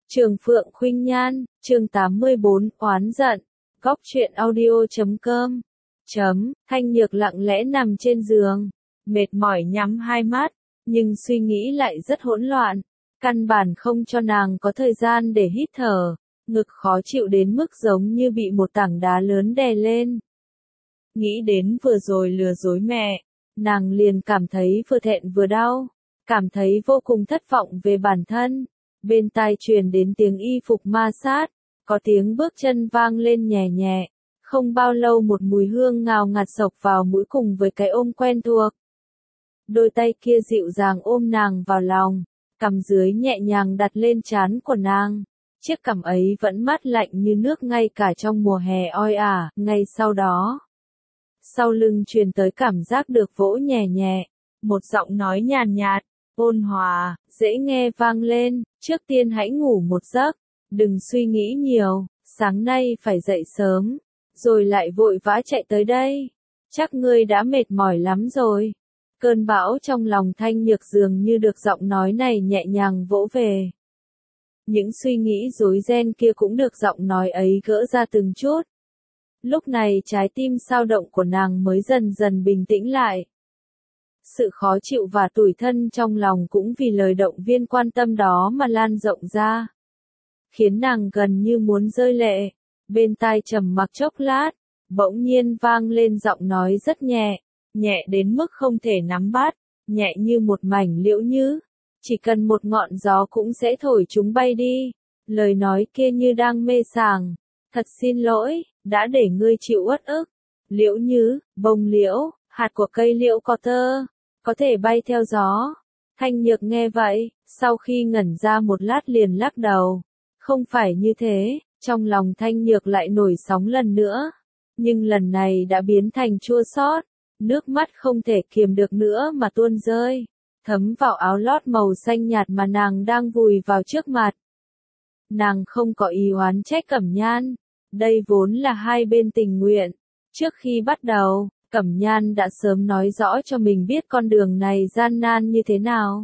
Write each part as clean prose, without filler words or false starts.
Trường Phượng Khuynh Nhan, chương 84, oán giận. Góc truyện audio.com. Thanh Nhược lặng lẽ nằm trên giường, mệt mỏi nhắm hai mắt, nhưng suy nghĩ lại rất hỗn loạn, căn bản không cho nàng có thời gian để hít thở, ngực khó chịu đến mức giống như bị một tảng đá lớn đè lên. Nghĩ đến vừa rồi lừa dối mẹ, nàng liền cảm thấy vừa thẹn vừa đau, cảm thấy vô cùng thất vọng về bản thân. Bên tai truyền đến tiếng y phục ma sát, có tiếng bước chân vang lên nhẹ nhẹ, không bao lâu một mùi hương ngào ngạt xộc vào mũi cùng với cái ôm quen thuộc. Đôi tay kia dịu dàng ôm nàng vào lòng, cằm dưới nhẹ nhàng đặt lên trán của nàng. Chiếc cằm ấy vẫn mát lạnh như nước ngay cả trong mùa hè oi ả. Ngay sau đó, sau lưng truyền tới cảm giác được vỗ nhẹ nhẹ, một giọng nói nhàn nhạt, ôn hòa, dễ nghe vang lên, trước tiên hãy ngủ một giấc, đừng suy nghĩ nhiều, sáng nay phải dậy sớm, rồi lại vội vã chạy tới đây, chắc ngươi đã mệt mỏi lắm rồi. Cơn bão trong lòng Thanh Nhược dường như được giọng nói này nhẹ nhàng vỗ về. Những suy nghĩ rối ren kia cũng được giọng nói ấy gỡ ra từng chút. Lúc này trái tim sao động của nàng mới dần dần bình tĩnh lại. Sự khó chịu và tủi thân trong lòng cũng vì lời động viên quan tâm đó mà lan rộng ra, khiến nàng gần như muốn rơi lệ. Bên tai trầm mặc chốc lát, bỗng nhiên vang lên giọng nói rất nhẹ, nhẹ đến mức không thể nắm bắt, nhẹ như một mảnh liễu nhứ, chỉ cần một ngọn gió cũng sẽ thổi chúng bay đi. Lời nói kia như đang mê sảng, thật xin lỗi, đã để ngươi chịu uất ức. Liễu nhứ, bông liễu, hạt của cây liễu có tơ, có thể bay theo gió. Thanh Nhược nghe vậy, sau khi ngẩn ra một lát liền lắc đầu. Không phải như thế, trong lòng Thanh Nhược lại nổi sóng lần nữa. Nhưng lần này đã biến thành chua xót, nước mắt không thể kiềm được nữa mà tuôn rơi, thấm vào áo lót màu xanh nhạt mà nàng đang vùi vào trước mặt. Nàng không có ý oán trách Cẩm Nhan, đây vốn là hai bên tình nguyện. Trước khi bắt đầu, Cẩm Nhan đã sớm nói rõ cho mình biết con đường này gian nan như thế nào.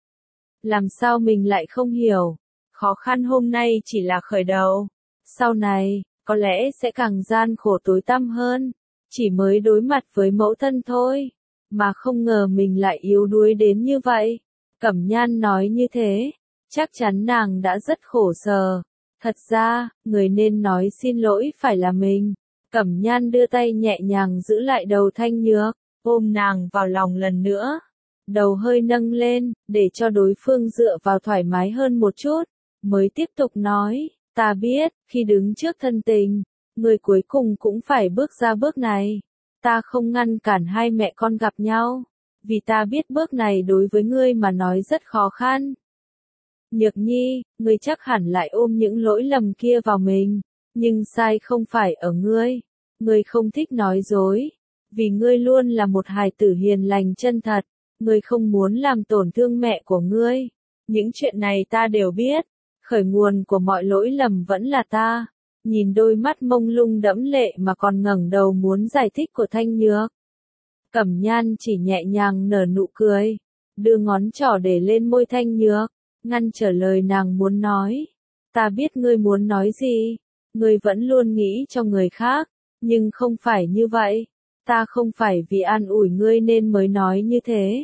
Làm sao mình lại không hiểu, khó khăn hôm nay chỉ là khởi đầu. Sau này, có lẽ sẽ càng gian khổ tối tăm hơn, chỉ mới đối mặt với mẫu thân thôi, mà không ngờ mình lại yếu đuối đến như vậy. Cẩm Nhan nói như thế, chắc chắn nàng đã rất khổ sở. Thật ra, người nên nói xin lỗi phải là mình. Cẩm Nhan đưa tay nhẹ nhàng giữ lại đầu Thanh Nhược, ôm nàng vào lòng lần nữa. Đầu hơi nâng lên, để cho đối phương dựa vào thoải mái hơn một chút, mới tiếp tục nói, ta biết, khi đứng trước thân tình, người cuối cùng cũng phải bước ra bước này. Ta không ngăn cản hai mẹ con gặp nhau, vì ta biết bước này đối với ngươi mà nói rất khó khăn. Nhược Nhi, ngươi chắc hẳn lại ôm những lỗi lầm kia vào mình, nhưng sai không phải ở ngươi. Ngươi không thích nói dối, vì ngươi luôn là một hài tử hiền lành chân thật, ngươi không muốn làm tổn thương mẹ của ngươi. Những chuyện này ta đều biết, khởi nguồn của mọi lỗi lầm vẫn là ta. Nhìn đôi mắt mông lung đẫm lệ mà còn ngẩng đầu muốn giải thích của Thanh Nhược, Cẩm Nhan chỉ nhẹ nhàng nở nụ cười, đưa ngón trỏ để lên môi Thanh Nhược, ngăn trở lời nàng muốn nói. Ta biết ngươi muốn nói gì, ngươi vẫn luôn nghĩ cho người khác, nhưng không phải như vậy. Ta không phải vì an ủi ngươi nên mới nói như thế.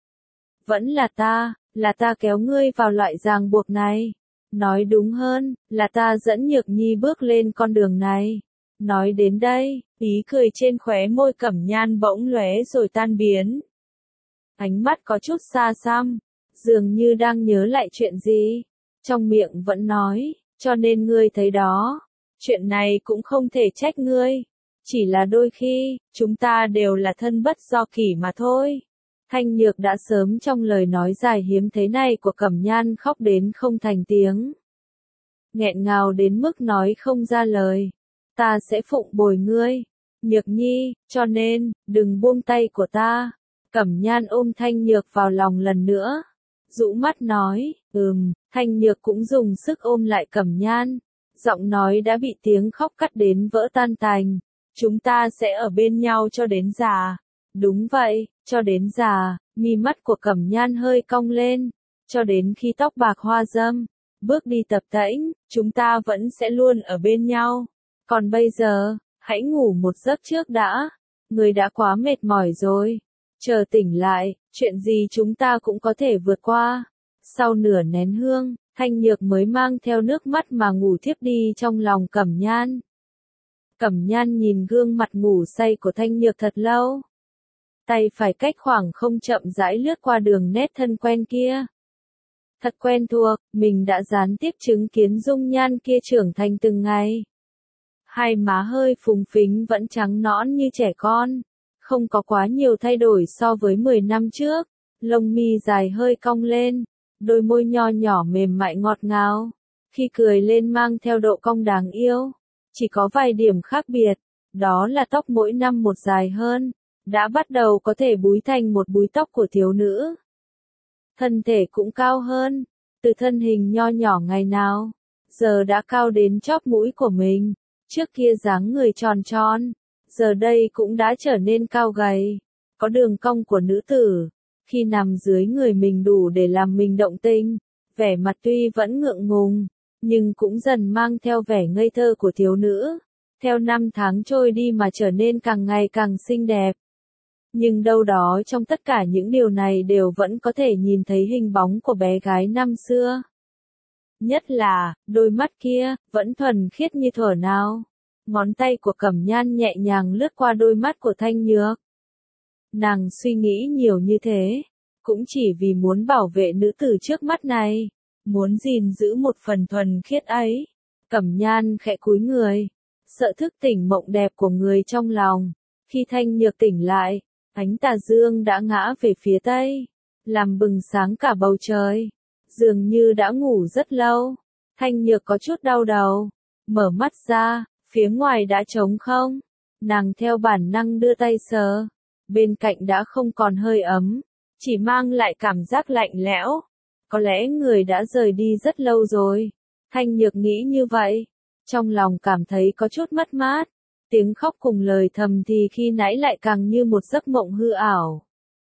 Vẫn là ta kéo ngươi vào loại ràng buộc này. Nói đúng hơn, là ta dẫn Nhược Nhi bước lên con đường này. Nói đến đây, ý cười trên khóe môi Cẩm Nhan bỗng lóe rồi tan biến. Ánh mắt có chút xa xăm, dường như đang nhớ lại chuyện gì. Trong miệng vẫn nói, cho nên ngươi thấy đó. Chuyện này cũng không thể trách ngươi. Chỉ là đôi khi, chúng ta đều là thân bất do kỷ mà thôi. Thanh Nhược đã sớm trong lời nói dài hiếm thế này của Cẩm Nhan khóc đến không thành tiếng. Nghẹn ngào đến mức nói không ra lời. Ta sẽ phụng bồi ngươi, Nhược Nhi, cho nên, đừng buông tay của ta. Cẩm Nhan ôm Thanh Nhược vào lòng lần nữa. Rũ mắt nói, Thanh Nhược cũng dùng sức ôm lại Cẩm Nhan. Giọng nói đã bị tiếng khóc cắt đến vỡ tan tành. Chúng ta sẽ ở bên nhau cho đến già. Đúng vậy, cho đến già. Mi mắt của Cẩm Nhan hơi cong lên, cho đến khi tóc bạc hoa râm, bước đi tập tễnh, chúng ta vẫn sẽ luôn ở bên nhau. Còn bây giờ, hãy ngủ một giấc trước đã. Người đã quá mệt mỏi rồi. Chờ tỉnh lại, chuyện gì chúng ta cũng có thể vượt qua. Sau nửa nén hương, Thanh Nhược mới mang theo nước mắt mà ngủ thiếp đi trong lòng Cẩm Nhan. Cẩm Nhan nhìn gương mặt ngủ say của Thanh Nhược thật lâu. Tay phải cách khoảng không chậm rãi lướt qua đường nét thân quen kia. Thật quen thuộc, mình đã gián tiếp chứng kiến dung nhan kia trưởng thành từng ngày. Hai má hơi phùng phính vẫn trắng nõn như trẻ con. Không có quá nhiều thay đổi so với 10 năm trước. Lông mi dài hơi cong lên. Đôi môi nho nhỏ mềm mại ngọt ngào. Khi cười lên mang theo độ cong đáng yêu. Chỉ có vài điểm khác biệt. Đó là tóc mỗi năm một dài hơn. Đã bắt đầu có thể búi thành một búi tóc của thiếu nữ. Thân thể cũng cao hơn. Từ thân hình nho nhỏ ngày nào. Giờ đã cao đến chóp mũi của mình. Trước kia dáng người tròn tròn. Giờ đây cũng đã trở nên cao gầy. Có đường cong của nữ tử. Khi nằm dưới người mình đủ để làm mình động tình. Vẻ mặt tuy vẫn ngượng ngùng. Nhưng cũng dần mang theo vẻ ngây thơ của thiếu nữ. Theo năm tháng trôi đi mà trở nên càng ngày càng xinh đẹp. Nhưng đâu đó trong tất cả những điều này đều vẫn có thể nhìn thấy hình bóng của bé gái năm xưa. Nhất là, đôi mắt kia, vẫn thuần khiết như thuở nào. Ngón tay của Cẩm Nhan nhẹ nhàng lướt qua đôi mắt của Thanh Nhược. Nàng suy nghĩ nhiều như thế, cũng chỉ vì muốn bảo vệ nữ tử trước mắt này, muốn gìn giữ một phần thuần khiết ấy. Cẩm Nhan khẽ cúi người, sợ thức tỉnh mộng đẹp của người trong lòng. Khi Thanh Nhược tỉnh lại, ánh tà dương đã ngã về phía tây, làm bừng sáng cả bầu trời. Dường như đã ngủ rất lâu. Thanh Nhược có chút đau đầu, mở mắt ra, phía ngoài đã trống không. Nàng theo bản năng đưa tay sờ, bên cạnh đã không còn hơi ấm, chỉ mang lại cảm giác lạnh lẽo. Có lẽ người đã rời đi rất lâu rồi. Thanh Nhược nghĩ như vậy, trong lòng cảm thấy có chút mất mát. Tiếng khóc cùng lời thầm thì khi nãy lại càng như một giấc mộng hư ảo.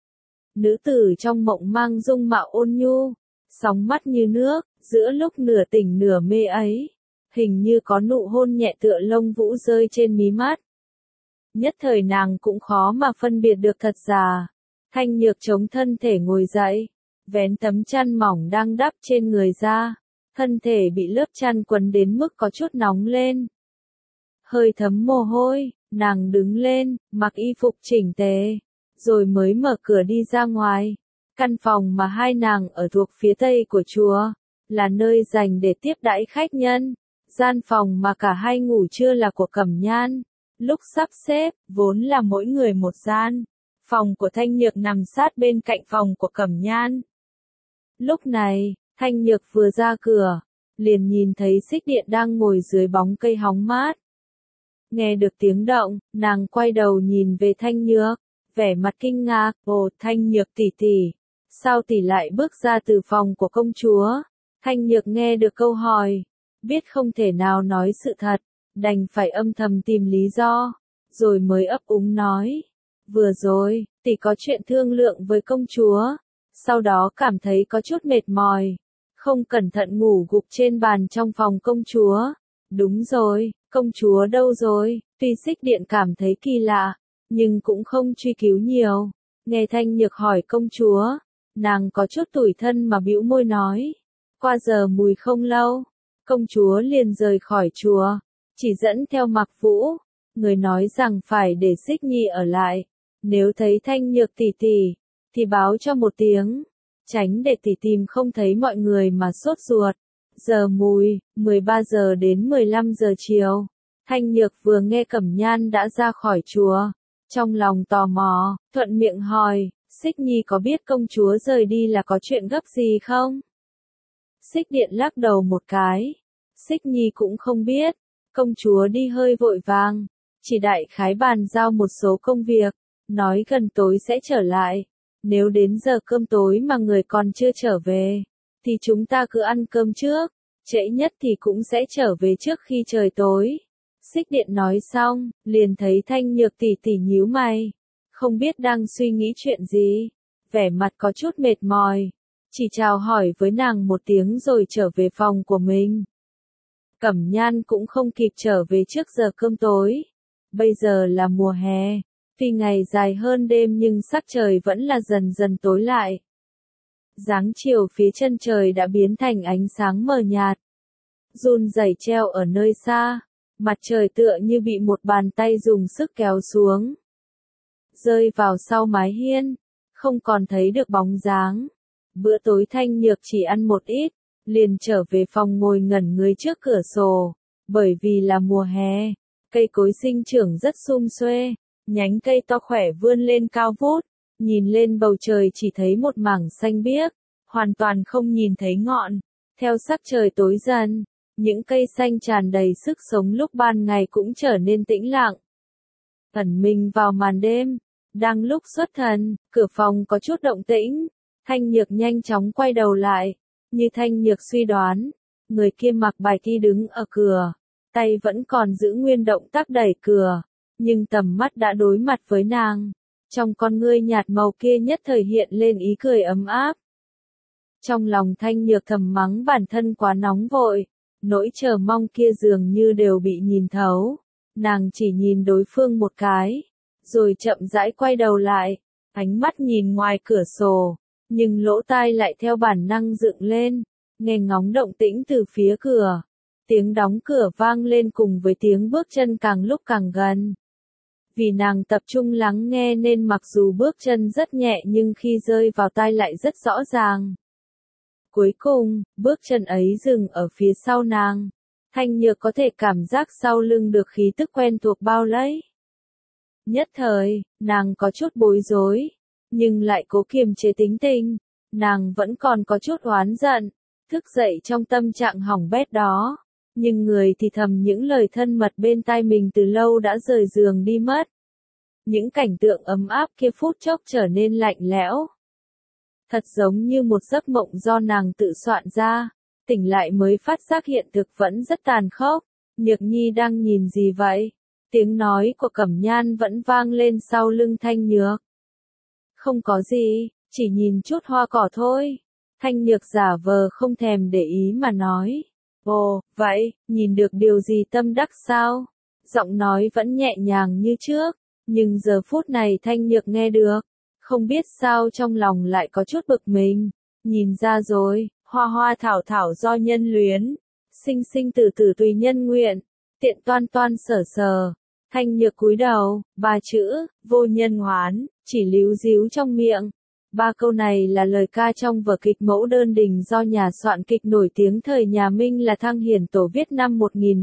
Nữ tử trong mộng mang dung mạo ôn nhu, sóng mắt như nước, giữa lúc nửa tỉnh nửa mê ấy, hình như có nụ hôn nhẹ tựa lông vũ rơi trên mí mắt. Nhất thời nàng cũng khó mà phân biệt được thật giả. Thanh Nhược chống thân thể ngồi dậy, vén tấm chăn mỏng đang đắp trên người ra, thân thể bị lớp chăn quấn đến mức có chút nóng lên. Hơi thấm mồ hôi, nàng đứng lên, mặc y phục chỉnh tề, rồi mới mở cửa đi ra ngoài. Căn phòng mà hai nàng ở thuộc phía tây của chùa, là nơi dành để tiếp đãi khách nhân. Gian phòng mà cả hai ngủ trưa là của Cẩm Nhan. Lúc sắp xếp, vốn là mỗi người một gian. Phòng của Thanh Nhược nằm sát bên cạnh phòng của Cẩm Nhan. Lúc này, Thanh Nhược vừa ra cửa, liền nhìn thấy Xích Điện đang ngồi dưới bóng cây hóng mát. Nghe được tiếng động, nàng quay đầu nhìn về Thanh Nhược, vẻ mặt kinh ngạc. Ồ, Thanh Nhược tỷ tỷ, sao tỷ lại bước ra từ phòng của công chúa? Thanh Nhược nghe được câu hỏi, biết không thể nào nói sự thật, đành phải âm thầm tìm lý do, rồi mới ấp úng nói. Vừa rồi, tỷ có chuyện thương lượng với công chúa, sau đó cảm thấy có chút mệt mỏi, không cẩn thận ngủ gục trên bàn trong phòng công chúa. Đúng rồi, công chúa đâu rồi? Tuy Xích Điện cảm thấy kỳ lạ, nhưng cũng không truy cứu nhiều. Nghe Thanh Nhược hỏi công chúa, nàng có chút tủi thân mà bĩu môi nói. Qua giờ mùi không lâu, công chúa liền rời khỏi chùa, chỉ dẫn theo Mặc Vũ. Người nói rằng phải để Xích Nhi ở lại. Nếu thấy Thanh Nhược tỷ tỷ, thì báo cho một tiếng, tránh để tỷ tìm không thấy mọi người mà sốt ruột. Giờ mùi, 13 giờ đến 15 giờ chiều. Thanh Nhược vừa nghe Cẩm Nhan đã ra khỏi chùa, trong lòng tò mò, thuận miệng hỏi, Xích Nhi có biết công chúa rời đi là có chuyện gấp gì không? Xích Điện lắc đầu một cái. Xích Nhi cũng không biết, công chúa đi hơi vội vàng, chỉ đại khái bàn giao một số công việc, nói gần tối sẽ trở lại. Nếu đến giờ cơm tối mà người còn chưa trở về, thì chúng ta cứ ăn cơm trước, trễ nhất thì cũng sẽ trở về trước khi trời tối. Xích Điện nói xong, liền thấy Thanh Nhược tỷ tỷ nhíu mày, không biết đang suy nghĩ chuyện gì, vẻ mặt có chút mệt mỏi. chỉ chào hỏi với nàng một tiếng rồi trở về phòng của mình. Cẩm Nhan cũng không kịp trở về trước giờ cơm tối. Bây giờ là mùa hè, tuy ngày dài hơn đêm nhưng sắc trời vẫn là dần dần tối lại. Dáng chiều phía chân trời đã biến thành ánh sáng mờ nhạt. Run rẩy treo ở nơi xa, mặt trời tựa như bị một bàn tay dùng sức kéo xuống. Rơi vào sau mái hiên, không còn thấy được bóng dáng. Bữa tối Thanh Nhược chỉ ăn một ít, liền trở về phòng ngồi ngẩn người trước cửa sổ. Bởi vì là mùa hè, cây cối sinh trưởng rất sum xuê, nhánh cây to khỏe vươn lên cao vút, nhìn lên bầu trời chỉ thấy một mảng xanh biếc, hoàn toàn không nhìn thấy ngọn. Theo sắc trời tối dần, những cây xanh tràn đầy sức sống lúc ban ngày cũng trở nên tĩnh lặng. Ẩn mình vào màn đêm, đang lúc xuất thần, cửa phòng có chút động tĩnh. Thanh Nhược nhanh chóng quay đầu lại, như Thanh Nhược suy đoán, người kia mặc bài thi đứng ở cửa, tay vẫn còn giữ nguyên động tác đẩy cửa, nhưng tầm mắt đã đối mặt với nàng. Trong con ngươi nhạt màu kia nhất thời hiện lên ý cười ấm áp. Trong lòng Thanh Nhược thầm mắng bản thân quá nóng vội, nỗi chờ mong kia dường như đều bị nhìn thấu. Nàng chỉ nhìn đối phương một cái, rồi chậm rãi quay đầu lại, ánh mắt nhìn ngoài cửa sổ, nhưng lỗ tai lại theo bản năng dựng lên, nghe ngóng động tĩnh từ phía cửa. Tiếng đóng cửa vang lên cùng với tiếng bước chân càng lúc càng gần. Vì nàng tập trung lắng nghe nên mặc dù bước chân rất nhẹ nhưng khi rơi vào tai lại rất rõ ràng. Cuối cùng, bước chân ấy dừng ở phía sau nàng. Thanh Nhược có thể cảm giác sau lưng được khí tức quen thuộc bao lấy. Nhất thời, nàng có chút bối rối, nhưng lại cố kiềm chế tính tình. Nàng vẫn còn có chút oán giận, thức dậy trong tâm trạng hỏng bét đó. Nhưng người thì thầm những lời thân mật bên tai mình từ lâu đã rời giường đi mất. Những cảnh tượng ấm áp kia phút chốc trở nên lạnh lẽo. Thật giống như một giấc mộng do nàng tự soạn ra, tỉnh lại mới phát giác hiện thực vẫn rất tàn khốc. Nhược Nhi đang nhìn gì vậy? Tiếng nói của Cẩm Nhan vẫn vang lên sau lưng Thanh Nhược. Không có gì, chỉ nhìn chút hoa cỏ thôi. Thanh Nhược giả vờ không thèm để ý mà nói. Ồ, vậy, nhìn được điều gì tâm đắc sao? Giọng nói vẫn nhẹ nhàng như trước, nhưng giờ phút này Thanh Nhược nghe được. Không biết sao trong lòng lại có chút bực mình. Nhìn ra rồi, hoa hoa thảo thảo do nhân luyến, sinh sinh tử tử tùy nhân nguyện, tiện toan toan sở sờ. Thanh Nhược cúi đầu, ba chữ, vô nhân hoán, chỉ líu díu trong miệng. Ba câu này là lời ca trong vở kịch Mẫu Đơn Đình do nhà soạn kịch nổi tiếng thời nhà Minh là Thăng Hiển Tổ viết năm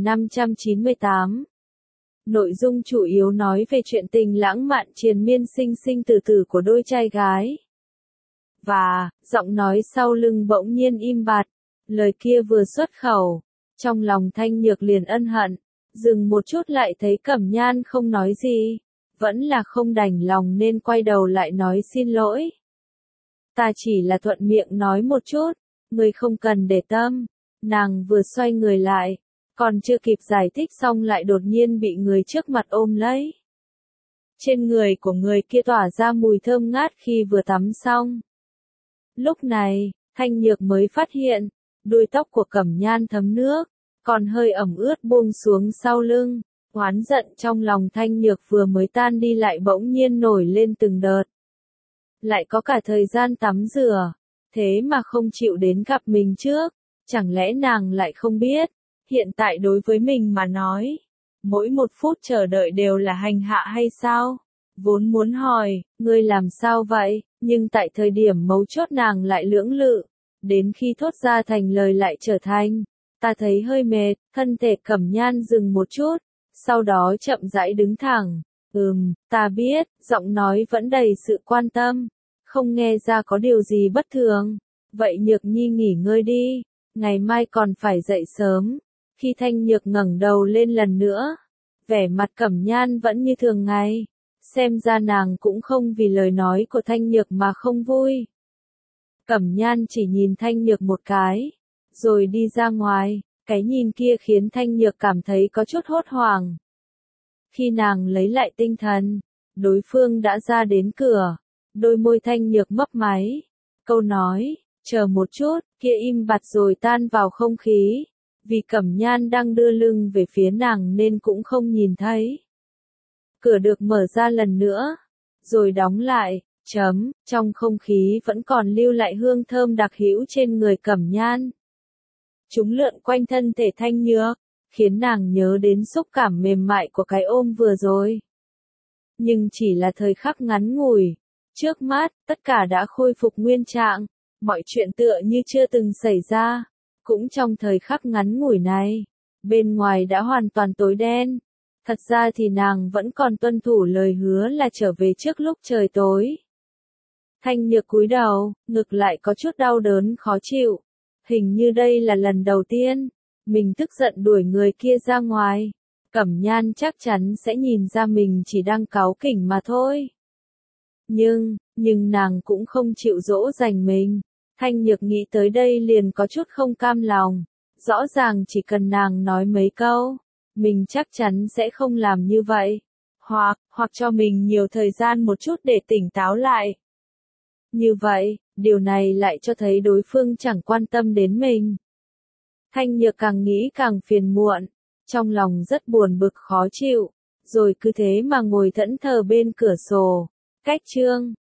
1598. Nội dung chủ yếu nói về chuyện tình lãng mạn triền miên sinh sinh tử tử của đôi trai gái. Và, giọng nói sau lưng bỗng nhiên im bặt, lời kia vừa xuất khẩu, trong lòng Thanh Nhược liền ân hận, dừng một chút lại thấy Cẩm Nhan không nói gì, vẫn là không đành lòng nên quay đầu lại nói xin lỗi. Ta chỉ là thuận miệng nói một chút, người không cần để tâm. Nàng vừa xoay người lại, còn chưa kịp giải thích xong lại đột nhiên bị người trước mặt ôm lấy. Trên người của người kia tỏa ra mùi thơm ngát khi vừa tắm xong. Lúc này, Thanh Nhược mới phát hiện, đuôi tóc của Cẩm Nhan thấm nước, còn hơi ẩm ướt buông xuống sau lưng. Oán giận trong lòng Thanh Nhược vừa mới tan đi lại bỗng nhiên nổi lên từng đợt. Lại có cả thời gian tắm rửa, thế mà không chịu đến gặp mình trước, chẳng lẽ nàng lại không biết, hiện tại đối với mình mà nói, mỗi một phút chờ đợi đều là hành hạ hay sao? Vốn muốn hỏi, ngươi làm sao vậy, nhưng tại thời điểm mấu chốt nàng lại lưỡng lự, đến khi thốt ra thành lời lại trở thành, ta thấy hơi mệt, thân thể Cẩm Nhan dừng một chút, sau đó chậm rãi đứng thẳng. Ta biết, giọng nói vẫn đầy sự quan tâm, không nghe ra có điều gì bất thường. Vậy Nhược Nhi nghỉ ngơi đi, ngày mai còn phải dậy sớm. Khi Thanh Nhược ngẩng đầu lên lần nữa, vẻ mặt Cẩm Nhan vẫn như thường ngày, xem ra nàng cũng không vì lời nói của Thanh Nhược mà không vui. Cẩm Nhan chỉ nhìn Thanh Nhược một cái, rồi đi ra ngoài, cái nhìn kia khiến Thanh Nhược cảm thấy có chút hốt hoảng. Khi nàng lấy lại tinh thần, đối phương đã ra đến cửa, đôi môi Thanh Nhược mấp máy, câu nói, Chờ một chút, kia im bặt rồi tan vào không khí. Vì Cẩm Nhan đang đưa lưng về phía nàng nên cũng không nhìn thấy. Cửa được mở ra lần nữa, rồi đóng lại, trong không khí vẫn còn lưu lại hương thơm đặc hữu trên người Cẩm Nhan. Chúng lượn quanh thân thể Thanh Nhược, khiến nàng nhớ đến xúc cảm mềm mại của cái ôm vừa rồi. Nhưng chỉ là thời khắc ngắn ngủi, trước mắt, tất cả đã khôi phục nguyên trạng, mọi chuyện tựa như chưa từng xảy ra. Cũng trong thời khắc ngắn ngủi này, bên ngoài đã hoàn toàn tối đen. Thật ra thì nàng vẫn còn tuân thủ lời hứa là trở về trước lúc trời tối. Thanh Nhược cúi đầu, ngực lại có chút đau đớn khó chịu. Hình như đây là lần đầu tiên, mình tức giận đuổi người kia ra ngoài. Cẩm Nhan chắc chắn sẽ nhìn ra mình chỉ đang cáu kỉnh mà thôi. Nhưng nàng cũng không chịu dỗ dành mình. Thanh Nhược nghĩ tới đây liền có chút không cam lòng. Rõ ràng chỉ cần nàng nói mấy câu, mình chắc chắn sẽ không làm như vậy. Hoặc cho mình nhiều thời gian một chút để tỉnh táo lại. Như vậy, điều này lại cho thấy đối phương chẳng quan tâm đến mình. Thanh Nhược càng nghĩ càng phiền muộn, trong lòng rất buồn bực khó chịu, rồi cứ thế mà ngồi thẫn thờ bên cửa sổ, cách chương.